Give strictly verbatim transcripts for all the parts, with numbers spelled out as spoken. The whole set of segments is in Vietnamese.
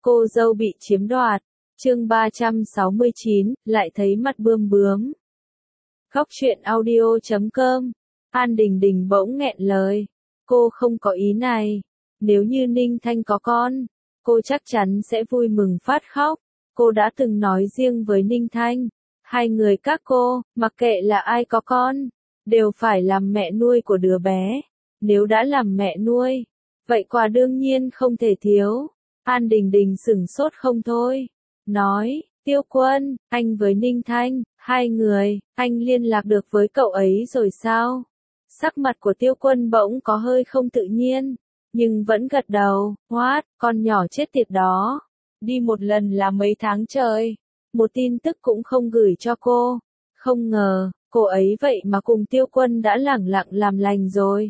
cô dâu bị chiếm đoạt. Chương ba trăm sáu mươi chín, lại thấy mặt bươm bướm. Góc truyện audio chấm com. An Đình Đình bỗng nghẹn lời. Cô không có ý này. Nếu như Ninh Thanh có con, cô chắc chắn sẽ vui mừng phát khóc. Cô đã từng nói riêng với Ninh Thanh, hai người các cô, mặc kệ là ai có con, đều phải làm mẹ nuôi của đứa bé. Nếu đã làm mẹ nuôi, vậy quà đương nhiên không thể thiếu. An Đình Đình sửng sốt không thôi. Nói, Tiêu Quân, anh với Ninh Thanh, hai người, anh liên lạc được với cậu ấy rồi sao? Sắc mặt của Tiêu Quân bỗng có hơi không tự nhiên, nhưng vẫn gật đầu. What, con nhỏ chết tiệt đó. Đi một lần là mấy tháng trời. Một tin tức cũng không gửi cho cô. Không ngờ, cô ấy vậy mà cùng Tiêu Quân đã lẳng lặng làm lành rồi.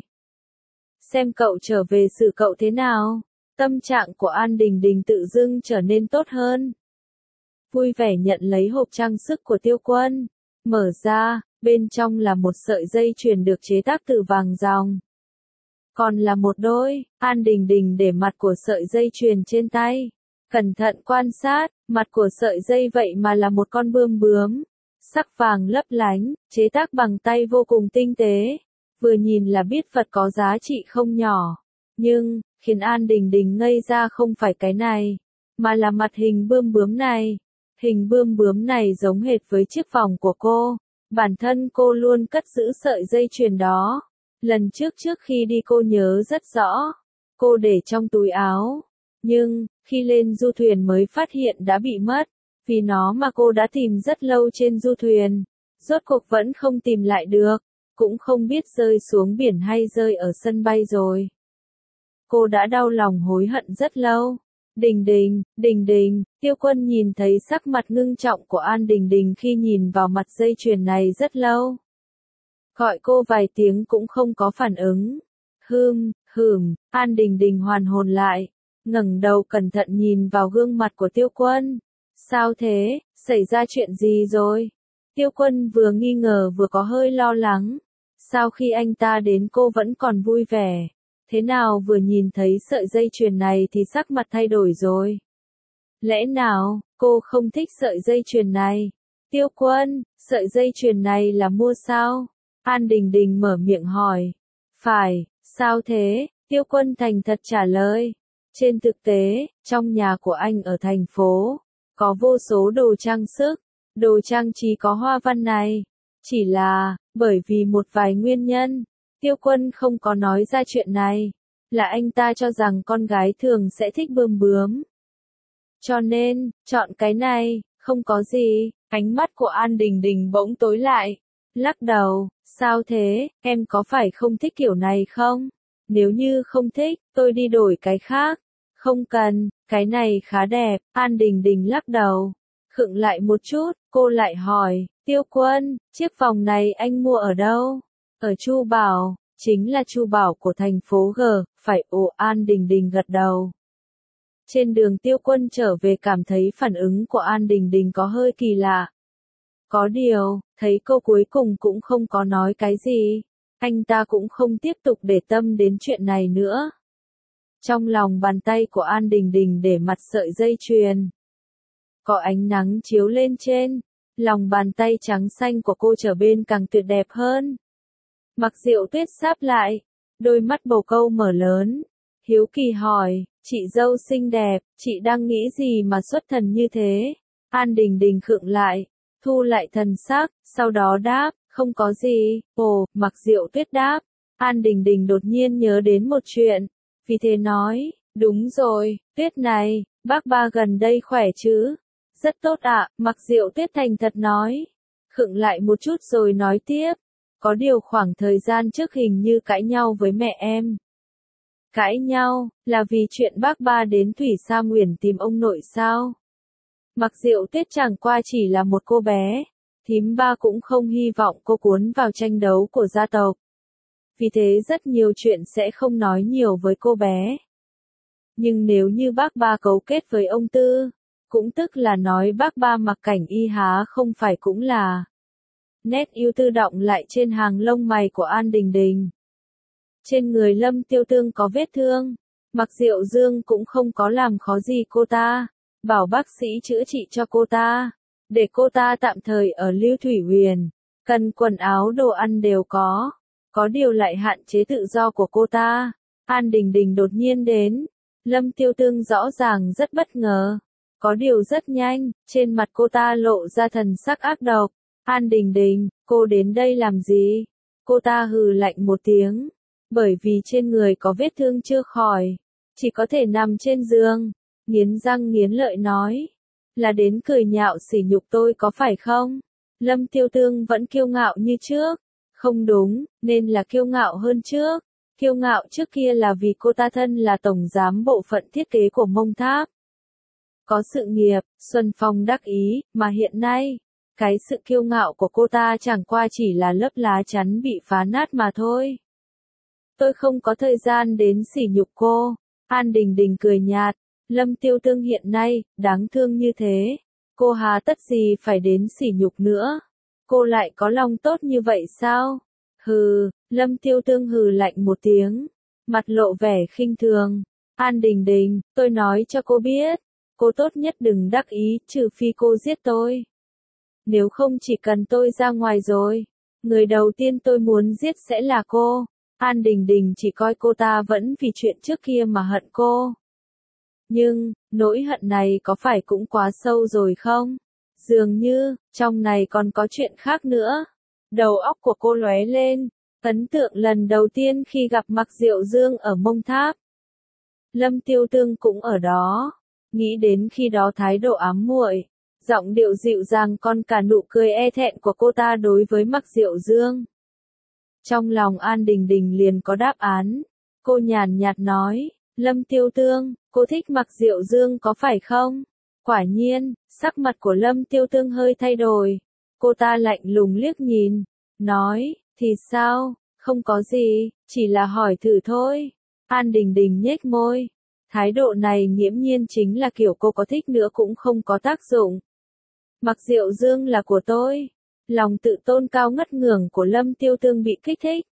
Xem cậu trở về xử cậu thế nào. Tâm trạng của An Đình Đình tự dưng trở nên tốt hơn. Vui vẻ nhận lấy hộp trang sức của Tiêu Quân. Mở ra, bên trong là một sợi dây chuyền được chế tác từ vàng ròng. Còn là một đôi. An Đình Đình để mặt của sợi dây chuyền trên tay. Cẩn thận quan sát, mặt của sợi dây vậy mà là một con bươm bướm. Sắc vàng lấp lánh, chế tác bằng tay vô cùng tinh tế. Vừa nhìn là biết vật có giá trị không nhỏ. Nhưng, khiến An Đình Đình ngây ra không phải cái này, mà là mặt hình bươm bướm này. Hình bươm bướm này giống hệt với chiếc vòng của cô. Bản thân cô luôn cất giữ sợi dây chuyền đó. Lần trước trước khi đi cô nhớ rất rõ. Cô để trong túi áo. Nhưng, khi lên du thuyền mới phát hiện đã bị mất. Vì nó mà cô đã tìm rất lâu trên du thuyền. Rốt cuộc vẫn không tìm lại được. Cũng không biết rơi xuống biển hay rơi ở sân bay rồi. Cô đã đau lòng hối hận rất lâu. Đình Đình, Đình Đình, Tiêu Quân nhìn thấy sắc mặt ngưng trọng của An Đình Đình khi nhìn vào mặt dây chuyền này rất lâu. Gọi cô vài tiếng cũng không có phản ứng. Hừm, hừm, An Đình Đình hoàn hồn lại, ngẩng đầu cẩn thận nhìn vào gương mặt của Tiêu Quân. Sao thế, xảy ra chuyện gì rồi? Tiêu Quân vừa nghi ngờ vừa có hơi lo lắng. Sau khi anh ta đến cô vẫn còn vui vẻ. Thế nào vừa nhìn thấy sợi dây chuyền này thì sắc mặt thay đổi rồi. Lẽ nào, cô không thích sợi dây chuyền này? Tiêu Quân, sợi dây chuyền này là mua sao? An Đình Đình mở miệng hỏi. Phải, sao thế? Tiêu Quân thành thật trả lời. Trên thực tế, trong nhà của anh ở thành phố, có vô số đồ trang sức, đồ trang trí có hoa văn này. Chỉ là, bởi vì một vài nguyên nhân, Tiêu Quân không có nói ra chuyện này, là anh ta cho rằng con gái thường sẽ thích bươm bướm. Cho nên, chọn cái này, không có gì. Ánh mắt của An Đình Đình bỗng tối lại. Lắc đầu, sao thế, em có phải không thích kiểu này không? Nếu như không thích, tôi đi đổi cái khác. Không cần, cái này khá đẹp. An Đình Đình lắc đầu. Khựng lại một chút, cô lại hỏi, Tiêu Quân, chiếc vòng này anh mua ở đâu? Ở Chu Bảo. Chính là Chu Bảo của thành phố G, phải. Ồ, An Đình Đình gật đầu. Trên đường Tiêu Quân trở về cảm thấy phản ứng của An Đình Đình có hơi kỳ lạ. Có điều, thấy cô cuối cùng cũng không có nói cái gì, anh ta cũng không tiếp tục để tâm đến chuyện này nữa. Trong lòng bàn tay của An Đình Đình để mặt sợi dây chuyền. Có ánh nắng chiếu lên trên, lòng bàn tay trắng xanh của cô trở bên càng tuyệt đẹp hơn. Mặc Diệu Tuyết sáp lại, đôi mắt bồ câu mở lớn, hiếu kỳ hỏi, chị dâu xinh đẹp, chị đang nghĩ gì mà xuất thần như thế? An Đình Đình khựng lại, thu lại thần sắc, sau đó đáp, không có gì. Ồ, Mặc Diệu Tuyết đáp. An Đình Đình đột nhiên nhớ đến một chuyện, vì thế nói, đúng rồi, Tuyết này, bác ba gần đây khỏe chứ? Rất tốt ạ, Mặc Diệu Tuyết thành thật nói. Khựng lại một chút rồi nói tiếp. Có điều khoảng thời gian trước hình như cãi nhau với mẹ em. Cãi nhau, là vì chuyện bác ba đến Thủy Sa Nguyền tìm ông nội sao? Mặc Diệu Tuyết chẳng qua chỉ là một cô bé. Thím ba cũng không hy vọng cô cuốn vào tranh đấu của gia tộc. Vì thế rất nhiều chuyện sẽ không nói nhiều với cô bé. Nhưng nếu như bác ba cấu kết với ông Tư, cũng tức là nói bác ba Mặc Cảnh Y há không phải cũng là. Nét yêu tư đọng lại trên hàng lông mày của An Đình Đình. Trên người Lâm Tiêu Tương có vết thương, Mặc Diệu Dương cũng không có làm khó gì cô ta, bảo bác sĩ chữa trị cho cô ta, để cô ta tạm thời ở Lưu Thủy Huyền, cần quần áo đồ ăn đều có, có điều lại hạn chế tự do của cô ta. An Đình Đình đột nhiên đến, Lâm Tiêu Tương rõ ràng rất bất ngờ, có điều rất nhanh, trên mặt cô ta lộ ra thần sắc ác độc. An Đình Đình, cô đến đây làm gì? Cô ta hừ lạnh một tiếng, bởi vì trên người có vết thương chưa khỏi, chỉ có thể nằm trên giường, nghiến răng nghiến lợi nói, là đến cười nhạo sỉ nhục tôi có phải không? Lâm Tiêu Tương vẫn kiêu ngạo như trước, không đúng, nên là kiêu ngạo hơn trước. Kiêu ngạo trước kia là vì cô ta thân là tổng giám bộ phận thiết kế của Mông Tháp. Có sự nghiệp, Xuân Phong đắc ý, mà hiện nay, cái sự kiêu ngạo của cô ta chẳng qua chỉ là lớp lá chắn bị phá nát mà thôi. Tôi không có thời gian đến sỉ nhục cô. An Đình Đình cười nhạt, Lâm Tiêu Tương hiện nay, đáng thương như thế. Cô hà tất gì phải đến sỉ nhục nữa. Cô lại có lòng tốt như vậy sao? Hừ, Lâm Tiêu Tương hừ lạnh một tiếng, mặt lộ vẻ khinh thường. An Đình Đình, tôi nói cho cô biết, cô tốt nhất đừng đắc ý, trừ phi cô giết tôi. Nếu không chỉ cần tôi ra ngoài rồi, người đầu tiên tôi muốn giết sẽ là cô. An Đình Đình chỉ coi cô ta vẫn vì chuyện trước kia mà hận cô. Nhưng, nỗi hận này có phải cũng quá sâu rồi không? Dường như, trong này còn có chuyện khác nữa. Đầu óc của cô lóe lên, ấn tượng lần đầu tiên khi gặp Mặc Diệu Dương ở Mông Tháp. Lâm Tiêu Tương cũng ở đó, nghĩ đến khi đó thái độ ám muội, giọng điệu dịu dàng còn cả nụ cười e thẹn của cô ta đối với Mặc Diệu Dương. Trong lòng An Đình Đình liền có đáp án, cô nhàn nhạt nói, Lâm Tiêu Tương, cô thích Mặc Diệu Dương có phải không? Quả nhiên, sắc mặt của Lâm Tiêu Tương hơi thay đổi, cô ta lạnh lùng liếc nhìn, nói, thì sao, không có gì, chỉ là hỏi thử thôi. An Đình Đình nhếch môi, thái độ này nghiễm nhiên chính là kiểu cô có thích nữa cũng không có tác dụng. Mặc Diệu Dương là của tôi. Lòng tự tôn cao ngất ngưởng của Lâm Tiêu Tương bị kích thích.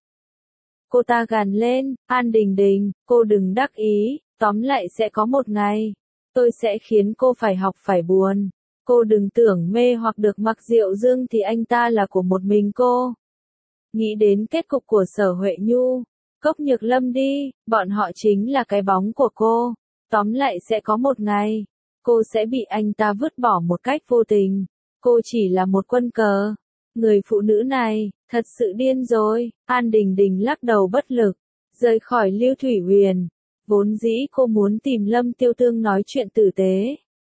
Cô ta gằn lên, An Đình Đình, cô đừng đắc ý, tóm lại sẽ có một ngày, tôi sẽ khiến cô phải học phải buồn. Cô đừng tưởng mê hoặc được Mặc Diệu Dương thì anh ta là của một mình cô. Nghĩ đến kết cục của Sở Huệ Nhu, Cốc Nhược Lâm đi, bọn họ chính là cái bóng của cô. Tóm lại sẽ có một ngày, cô sẽ bị anh ta vứt bỏ một cách vô tình. Cô chỉ là một quân cờ. Người phụ nữ này, thật sự điên rồi. An Đình Đình lắc đầu bất lực, rời khỏi Lưu Thủy Huyền. Vốn dĩ cô muốn tìm Lâm Tiêu Tương nói chuyện tử tế.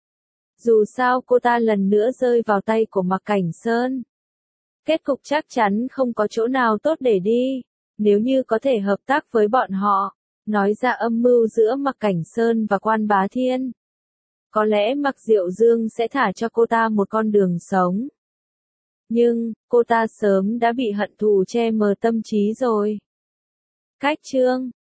Dù sao cô ta lần nữa rơi vào tay của Mặc Cảnh Sơn. Kết cục chắc chắn không có chỗ nào tốt để đi. Nếu như có thể hợp tác với bọn họ, nói ra âm mưu giữa Mặc Cảnh Sơn và Quan Bá Thiên, có lẽ Mặc Diệu Dương sẽ thả cho cô ta một con đường sống. Nhưng, cô ta sớm đã bị hận thù che mờ tâm trí rồi. Cách chương